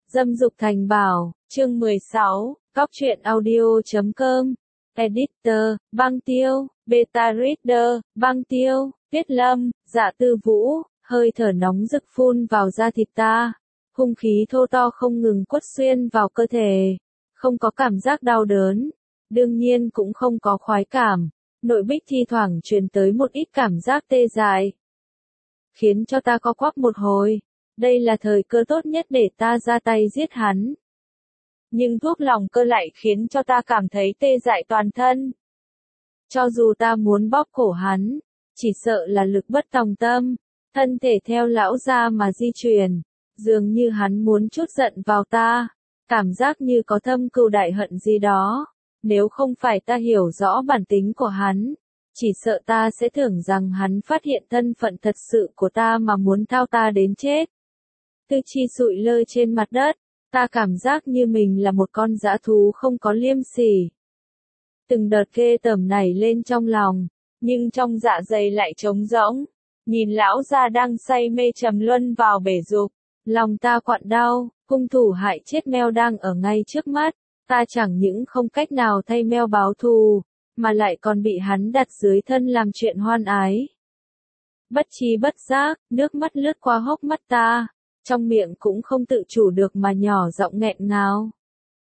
Dâm dục thành bảo, chương 16, Cóc truyện audio.com, Editor, Băng Tiêu, Beta Reader, Băng Tiêu, Viết Lâm, Dạ Tư Vũ, hơi thở nóng rực phun vào da thịt ta, hung khí thô to không ngừng quất xuyên vào cơ thể, không có cảm giác đau đớn, đương nhiên cũng không có khoái cảm, nội bích thi thoảng truyền tới một ít cảm giác tê dại, khiến cho ta co quắp một hồi. Đây là thời cơ tốt nhất để ta ra tay giết hắn. Nhưng thuốc lòng cơ lại khiến cho ta cảm thấy tê dại toàn thân. Cho dù ta muốn bóp cổ hắn, chỉ sợ là lực bất tòng tâm, thân thể theo lão gia mà di chuyển, dường như hắn muốn trút giận vào ta, cảm giác như có thâm cừu đại hận gì đó. Nếu không phải ta hiểu rõ bản tính của hắn, chỉ sợ ta sẽ tưởng rằng hắn phát hiện thân phận thật sự của ta mà muốn thao ta đến chết. Tư chi sụi lơ trên mặt đất, ta cảm giác như mình là một con dã thú không có liêm sỉ. Từng đợt ghê tởm nảy lên trong lòng, nhưng trong dạ dày lại trống rỗng. Nhìn lão gia đang say mê trầm luân vào bể dục, lòng ta quặn đau, hung thủ hại chết Meo đang ở ngay trước mắt, ta chẳng những không cách nào thay Meo báo thù, mà lại còn bị hắn đặt dưới thân làm chuyện hoan ái. Bất tri bất giác, nước mắt lướt qua hốc mắt ta. Trong miệng cũng không tự chủ được mà nhỏ giọng nghẹn ngào.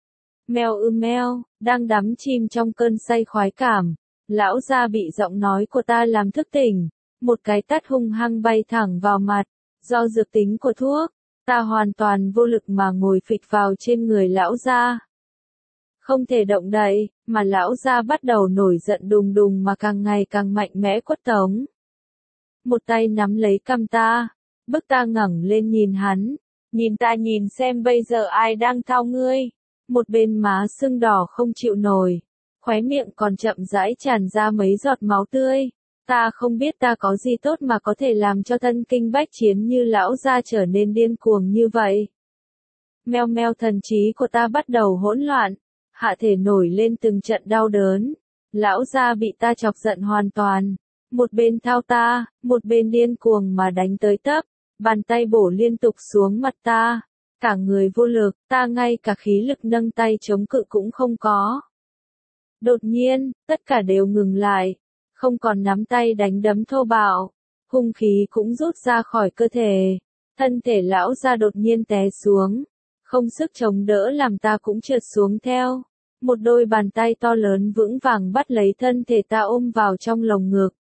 Meo, đang đắm chìm trong cơn say khoái cảm, lão gia bị giọng nói của ta làm thức tỉnh, một cái tát hung hăng bay thẳng vào mặt, do dược tính của thuốc, ta hoàn toàn vô lực mà ngồi phịch vào trên người lão gia. Không thể động đậy, mà lão gia bắt đầu nổi giận đùng đùng mà càng ngày càng mạnh mẽ quất tống. Một tay nắm lấy cằm ta. Bức ta ngẩng lên nhìn hắn, nhìn xem bây giờ ai đang thao ngươi. Một bên má sưng đỏ không chịu nổi, khóe miệng còn chậm rãi tràn ra mấy giọt máu tươi. Ta không biết ta có gì tốt mà có thể làm cho thân kinh bách chiến như lão gia trở nên điên cuồng như vậy. Meo, thần trí của ta bắt đầu hỗn loạn, hạ thể nổi lên từng trận đau đớn. Lão gia bị ta chọc giận hoàn toàn. Một bên thao ta, một bên điên cuồng mà đánh tới tấp, bàn tay bổ liên tục xuống mặt ta, cả người vô lực, ta ngay cả khí lực nâng tay chống cự cũng không có. Đột nhiên, tất cả đều ngừng lại, không còn nắm tay đánh đấm thô bạo, hung khí cũng rút ra khỏi cơ thể, thân thể lão gia đột nhiên té xuống, không sức chống đỡ làm ta cũng trượt xuống theo. Một đôi bàn tay to lớn vững vàng bắt lấy thân thể ta ôm vào trong lồng ngực.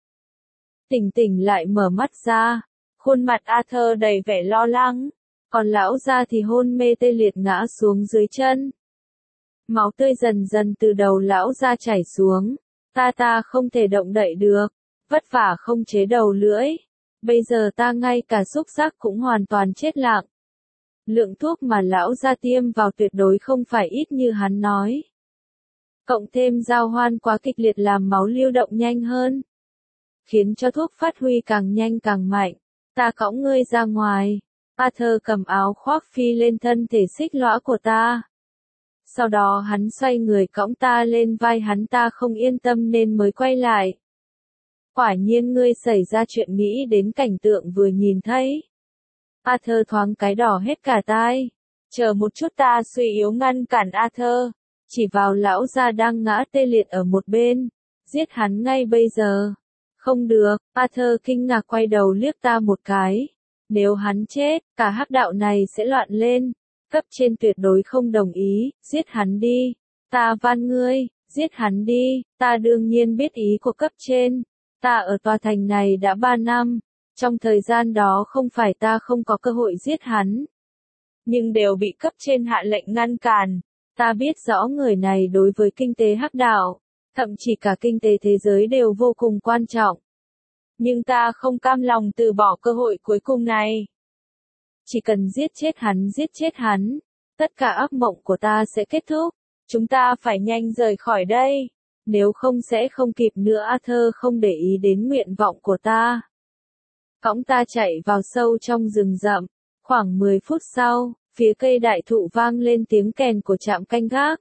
Tỉnh lại mở mắt ra, khuôn mặt Arthur đầy vẻ lo lắng, còn lão gia thì hôn mê tê liệt ngã xuống dưới chân. Máu tươi dần dần từ đầu lão gia chảy xuống, ta không thể động đậy được, vất vả không chế đầu lưỡi. Bây giờ ta ngay cả xúc giác cũng hoàn toàn chết lặng. Lượng thuốc mà lão gia tiêm vào tuyệt đối không phải ít như hắn nói. Cộng thêm giao hoan quá kịch liệt làm máu lưu động nhanh hơn, khiến cho thuốc phát huy càng nhanh càng mạnh. Ta cõng ngươi ra ngoài. Arthur cầm áo khoác phi lên thân thể xích lõa của ta. Sau đó hắn xoay người cõng ta lên vai hắn, ta không yên tâm nên mới quay lại. Quả nhiên ngươi xảy ra chuyện, nghĩ đến cảnh tượng vừa nhìn thấy. Arthur thoáng cái đỏ hết cả tai. Chờ một chút, ta suy yếu ngăn cản Arthur, chỉ vào lão gia đang ngã tê liệt ở một bên. Giết hắn ngay bây giờ. Không được, Arthur kinh ngạc quay đầu liếc ta một cái. Nếu hắn chết, cả hắc đạo này sẽ loạn lên. Cấp trên tuyệt đối không đồng ý, giết hắn đi. Ta van ngươi, giết hắn đi. Ta đương nhiên biết ý của cấp trên. Ta ở tòa thành này đã 3 năm. Trong thời gian đó không phải ta không có cơ hội giết hắn, nhưng đều bị cấp trên hạ lệnh ngăn cản. Ta biết rõ người này đối với kinh tế hắc đạo, thậm chí cả kinh tế thế giới đều vô cùng quan trọng. Nhưng ta không cam lòng từ bỏ cơ hội cuối cùng này. Chỉ cần giết chết hắn, tất cả ác mộng của ta sẽ kết thúc. Chúng ta phải nhanh rời khỏi đây, nếu không sẽ không kịp nữa. Arthur không để ý đến nguyện vọng của ta. Cõng ta chạy vào sâu trong rừng rậm. Khoảng 10 phút sau, phía cây đại thụ vang lên tiếng kèn của trạm canh gác.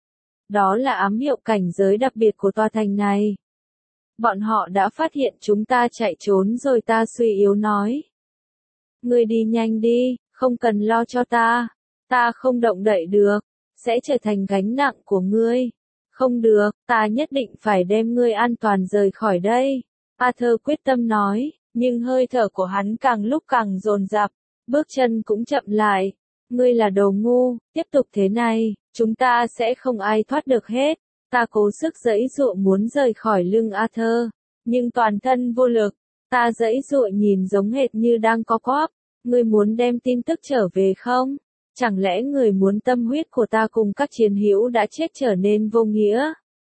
Đó là ám hiệu cảnh giới đặc biệt của tòa thành này. Bọn họ đã phát hiện chúng ta chạy trốn rồi, ta suy yếu nói. Ngươi đi nhanh đi, không cần lo cho ta. ta không động đậy được, sẽ trở thành gánh nặng của ngươi. Không được, ta nhất định phải đem ngươi an toàn rời khỏi đây. Arthur quyết tâm nói, nhưng hơi thở của hắn càng lúc càng dồn dập, bước chân cũng chậm lại. Ngươi là đồ ngu, tiếp tục thế này, chúng ta sẽ không ai thoát được hết. Ta cố sức giãy giụa muốn rời khỏi lưng Arthur, nhưng toàn thân vô lực. Ta giãy giụa nhìn giống hệt như đang co quắp. Ngươi muốn đem tin tức trở về không? Chẳng lẽ người muốn tâm huyết của ta cùng các chiến hữu đã chết trở nên vô nghĩa?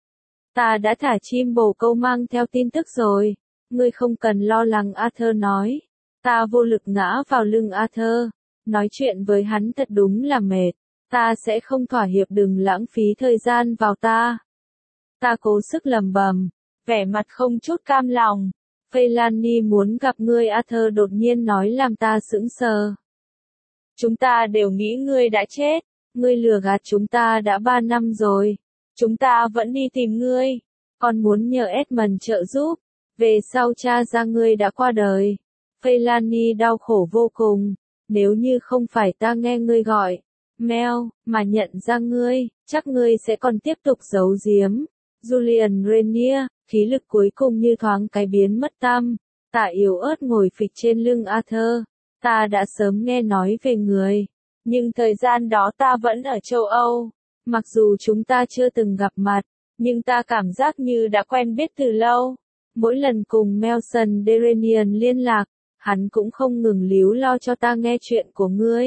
Ta đã thả chim bồ câu mang theo tin tức rồi. Ngươi không cần lo lắng, Arthur nói. Ta vô lực ngã vào lưng Arthur. Nói chuyện với hắn thật đúng là mệt. Ta sẽ không thỏa hiệp, đừng lãng phí thời gian vào ta. Ta cố sức lẩm bẩm, vẻ mặt không chút cam lòng. Feilani muốn gặp ngươi, Arthur đột nhiên nói làm ta sững sờ. Chúng ta đều nghĩ ngươi đã chết. Ngươi lừa gạt chúng ta đã 3 năm rồi. Chúng ta vẫn đi tìm ngươi. Còn muốn nhờ Edmund trợ giúp. Về sau cha ra ngươi đã qua đời. Feilani đau khổ vô cùng. Nếu như không phải ta nghe ngươi gọi Mel, mà nhận ra ngươi, chắc ngươi sẽ còn tiếp tục giấu giếm. Julian Rainier, khí lực cuối cùng như thoáng cái biến mất tăm. Ta yếu ớt ngồi phịch trên lưng Arthur. Ta đã sớm nghe nói về người, nhưng thời gian đó ta vẫn ở châu Âu. Mặc dù chúng ta chưa từng gặp mặt, nhưng ta cảm giác như đã quen biết từ lâu. Mỗi lần cùng Melson Derenian liên lạc, hắn cũng không ngừng líu lo cho ta nghe chuyện của ngươi.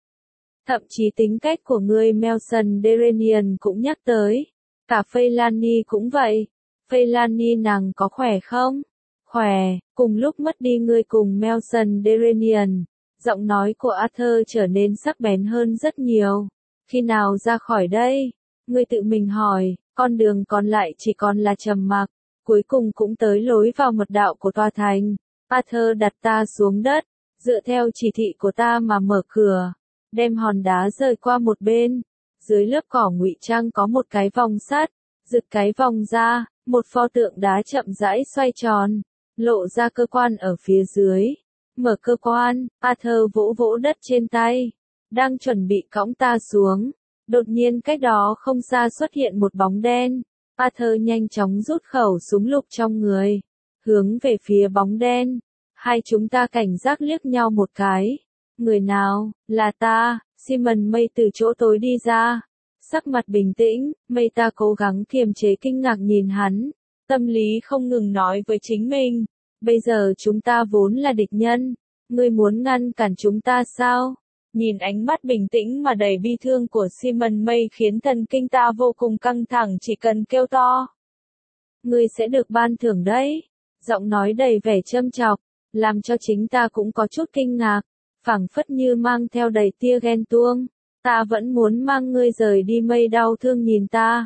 Thậm chí tính cách của ngươi Melson Derenian cũng nhắc tới. Cả Feilani cũng vậy. Feilani nàng có khỏe không? Khỏe, cùng lúc mất đi ngươi cùng Melson Derenian, giọng nói của Arthur trở nên sắc bén hơn rất nhiều. Khi nào ra khỏi đây? Ngươi tự mình hỏi, con đường còn lại chỉ còn là trầm mặc. Cuối cùng cũng tới lối vào mật đạo của tòa thành. Arthur đặt ta xuống đất, dựa theo chỉ thị của ta mà mở cửa, đem hòn đá rời qua một bên. Dưới lớp cỏ ngụy trang có một cái vòng sắt, giựt cái vòng ra, một pho tượng đá chậm rãi xoay tròn, lộ ra cơ quan ở phía dưới. Mở cơ quan, Arthur vỗ vỗ đất trên tay, đang chuẩn bị cõng ta xuống. Đột nhiên cách đó không xa xuất hiện một bóng đen. Arthur nhanh chóng rút khẩu súng lục trong người, hướng về phía bóng đen. Hai chúng ta cảnh giác liếc nhau một cái. Người nào? Là ta. Simon May từ chỗ tối đi ra. Sắc mặt bình tĩnh, May ta cố gắng kiềm chế kinh ngạc nhìn hắn. Tâm lý không ngừng nói với chính mình. Bây giờ chúng ta vốn là địch nhân. Ngươi muốn ngăn cản chúng ta sao? Nhìn ánh mắt bình tĩnh mà đầy bi thương của Simon May khiến thần kinh ta vô cùng căng thẳng, chỉ cần kêu to. Ngươi sẽ được ban thưởng đấy. Giọng nói đầy vẻ châm chọc, làm cho chính ta cũng có chút kinh ngạc, phảng phất như mang theo đầy tia ghen tuông. Ta vẫn muốn mang ngươi rời đi. May đau thương nhìn ta.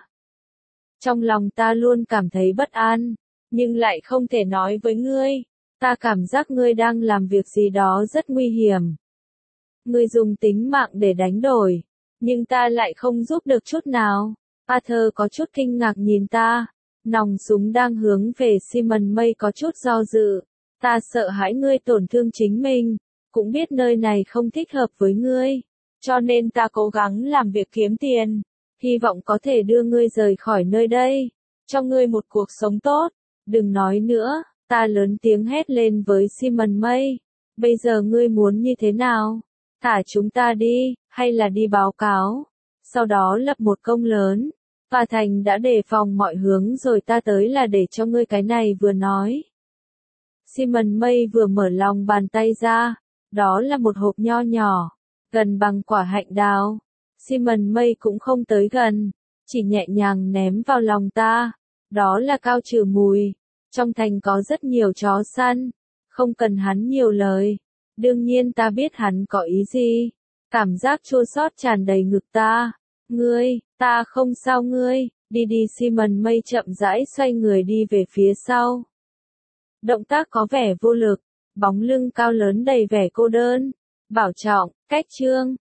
Trong lòng ta luôn cảm thấy bất an, nhưng lại không thể nói với ngươi. Ta cảm giác ngươi đang làm việc gì đó rất nguy hiểm. Ngươi dùng tính mạng để đánh đổi, nhưng ta lại không giúp được chút nào. Arthur có chút kinh ngạc nhìn ta. Nòng súng đang hướng về Simon May có chút do dự. Ta sợ hãi ngươi tổn thương chính mình, cũng biết nơi này không thích hợp với ngươi. Cho nên ta cố gắng làm việc kiếm tiền, hy vọng có thể đưa ngươi rời khỏi nơi đây, cho ngươi một cuộc sống tốt. Đừng nói nữa, ta lớn tiếng hét lên với Simon May. Bây giờ ngươi muốn như thế nào? Thả chúng ta đi, hay là đi báo cáo? Sau đó lập một công lớn. Tòa thành đã đề phòng mọi hướng rồi, ta tới là để cho ngươi cái này. Vừa nói, Simon May vừa mở lòng bàn tay ra. Đó là một hộp nho nhỏ, gần bằng quả hạnh đào. Simon May cũng không tới gần, chỉ nhẹ nhàng ném vào lòng ta. Đó là cao trừ mùi. Trong thành có rất nhiều chó săn, không cần hắn nhiều lời. Đương nhiên ta biết hắn có ý gì. Cảm giác chua xót tràn đầy ngực ta. Ngươi, ta không sao ngươi, đi đi. Simon May chậm rãi xoay người đi về phía sau. Động tác có vẻ vô lực, bóng lưng cao lớn đầy vẻ cô đơn. Bảo trọng, cách chương.